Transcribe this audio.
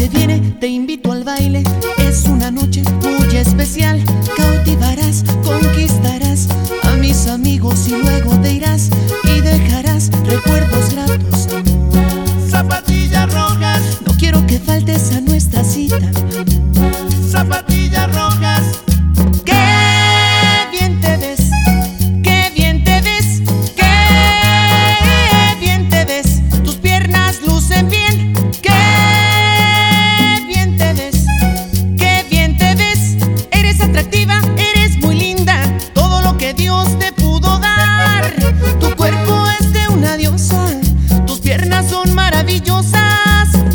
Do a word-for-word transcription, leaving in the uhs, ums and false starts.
se viene, te invito al baile. Es una noche muy especial. Cautivarás, conquistarás a mis amigos y luego te irás y dejarás recuerdos gratos, amor. Zapatillas rojas, no quiero que faltes a nuestra cita. zapatillas rojas. Qué bien te ves, qué bien te ves, qué bien te ves. Tus piernas lucen bien. Qué bien te ves, qué bien te ves. Eres atractiva, eres muy linda. Todo lo que Dios te pudo dar. Tu cuerpo es de una diosa. Tus piernas son maravillosas.